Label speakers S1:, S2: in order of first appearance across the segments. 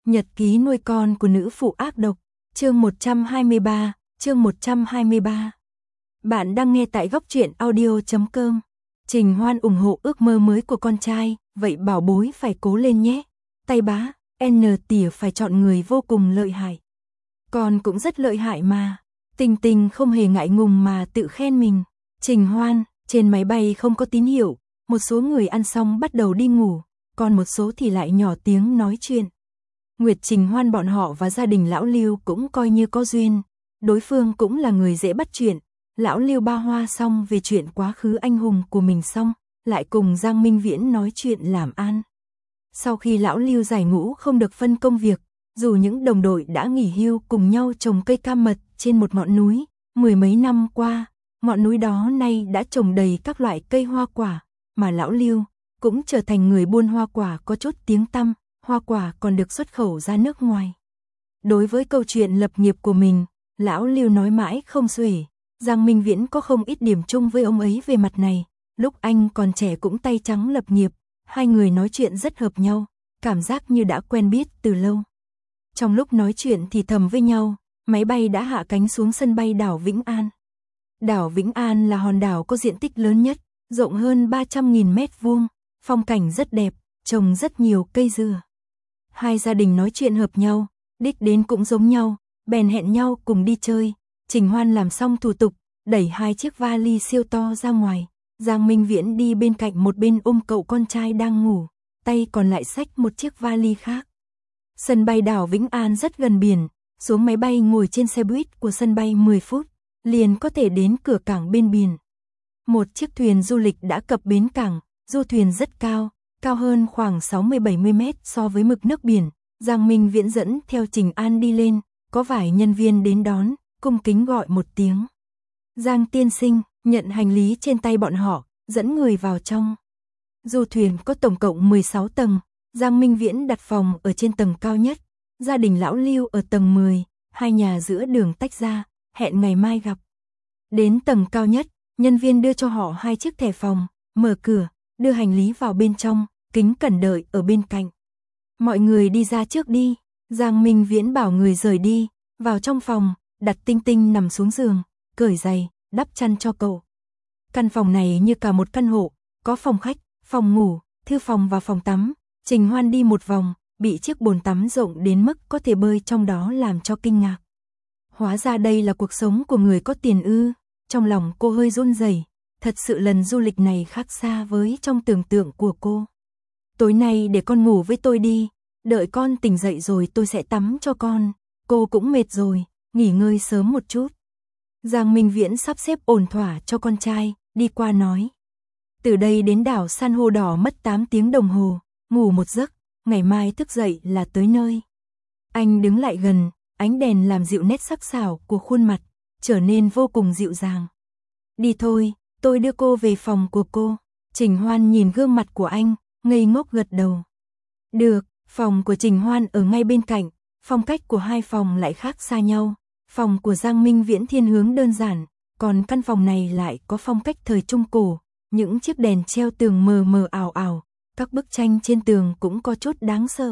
S1: Nhật ký nuôi con của nữ phụ ác độc, chương 123, chương 123. Bạn đang nghe tại góc truyện audio.com. Trình Hoan ủng hộ ước mơ mới của con trai, vậy bảo bối phải cố lên nhé. Tay bá, N tỉa phải chọn người vô cùng lợi hại. Con cũng rất lợi hại mà. Tình Tình không hề ngại ngùng mà tự khen mình. Trình Hoan, trên máy bay không có tín hiệu, một số người ăn xong bắt đầu đi ngủ, còn một số thì lại nhỏ tiếng nói chuyện. Nguyệt Trình Hoan bọn họ và gia đình lão Lưu cũng coi như có duyên, đối phương cũng là người dễ bắt chuyện. Lão Lưu ba hoa xong về chuyện quá khứ anh hùng của mình xong, lại cùng Giang Minh Viễn nói chuyện làm ăn. Sau khi lão Lưu giải ngũ không được phân công việc, dù những đồng đội đã nghỉ hưu cùng nhau trồng cây cam mật trên một ngọn núi, mười mấy năm qua, ngọn núi đó nay đã trồng đầy các loại cây hoa quả, mà lão Lưu cũng trở thành người buôn hoa quả có chút tiếng tăm, hoa quả còn được xuất khẩu ra nước ngoài. Đối với câu chuyện lập nghiệp của mình, lão Lưu nói mãi không xuể. Giang Minh Viễn có không ít điểm chung với ông ấy về mặt này, lúc anh còn trẻ cũng tay trắng lập nghiệp, hai người nói chuyện rất hợp nhau, cảm giác như đã quen biết từ lâu. Trong lúc nói chuyện thì thầm với nhau, máy bay đã hạ cánh xuống sân bay đảo Vĩnh An. Đảo Vĩnh An là hòn đảo có diện tích lớn nhất, rộng hơn 300.000 mét vuông, phong cảnh rất đẹp, trồng rất nhiều cây dừa. Hai gia đình nói chuyện hợp nhau, đích đến cũng giống nhau, bèn hẹn nhau cùng đi chơi. Trình Hoan làm xong thủ tục, đẩy hai chiếc vali siêu to ra ngoài. Giang Minh Viễn đi bên cạnh một bên ôm cậu con trai đang ngủ, tay còn lại xách một chiếc vali khác. Sân bay đảo Vĩnh An rất gần biển, xuống máy bay ngồi trên xe buýt của sân bay 10 phút, liền có thể đến cửa cảng bên biển. Một chiếc thuyền du lịch đã cập bến cảng, du thuyền rất cao, cao hơn khoảng 60-70 mét so với mực nước biển. Giang Minh Viễn dẫn theo Trình An đi lên, có vài nhân viên đến đón, cung kính gọi một tiếng. Giang tiên sinh, nhận hành lý trên tay bọn họ, dẫn người vào trong. Du thuyền có tổng cộng 16 tầng, Giang Minh Viễn đặt phòng ở trên tầng cao nhất, gia đình lão Lưu ở tầng 10, hai nhà giữa đường tách ra, hẹn ngày mai gặp. Đến tầng cao nhất, nhân viên đưa cho họ hai chiếc thẻ phòng, mở cửa, đưa hành lý vào bên trong, kính cẩn đợi ở bên cạnh. Mọi người đi ra trước đi, Giang Minh Viễn bảo người rời đi, vào trong phòng, đặt Tinh Tinh nằm xuống giường, cởi giày, đắp chăn cho cậu. Căn phòng này như cả một căn hộ, có phòng khách, phòng ngủ, thư phòng và phòng tắm. Trình Hoan đi một vòng, bị chiếc bồn tắm rộng đến mức có thể bơi trong đó làm cho kinh ngạc. Hóa ra đây là cuộc sống của người có tiền ư, trong lòng cô hơi run rẩy, thật sự lần du lịch này khác xa với trong tưởng tượng của cô. Tối nay để con ngủ với tôi đi, đợi con tỉnh dậy rồi tôi sẽ tắm cho con, cô cũng mệt rồi, nghỉ ngơi sớm một chút. Giang Minh Viễn sắp xếp ổn thỏa cho con trai, đi qua nói. Từ đây đến đảo San hô đỏ mất 8 tiếng đồng hồ, ngủ một giấc, ngày mai thức dậy là tới nơi. Anh đứng lại gần, ánh đèn làm dịu nét sắc sảo của khuôn mặt, trở nên vô cùng dịu dàng. Đi thôi, tôi đưa cô về phòng của cô. Trình Hoan nhìn gương mặt của anh, ngây ngốc gật đầu. Được, phòng của Trình Hoan ở ngay bên cạnh, phong cách của hai phòng lại khác xa nhau. Phòng của Giang Minh Viễn thiên hướng đơn giản, còn căn phòng này lại có phong cách thời Trung Cổ, những chiếc đèn treo tường mờ mờ ảo ảo, các bức tranh trên tường cũng có chút đáng sợ.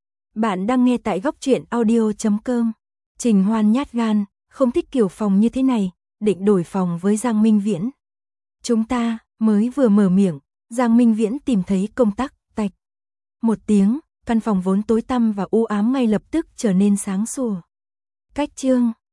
S1: Bạn đang nghe tại góc truyện audio.com. Trình Hoan nhát gan, không thích kiểu phòng như thế này, định đổi phòng với Giang Minh Viễn. Chúng ta mới vừa mở miệng, Giang Minh Viễn tìm thấy công tắc, tạch. Một tiếng, căn phòng vốn tối tăm và u ám ngay lập tức trở nên sáng sủa. Cách chương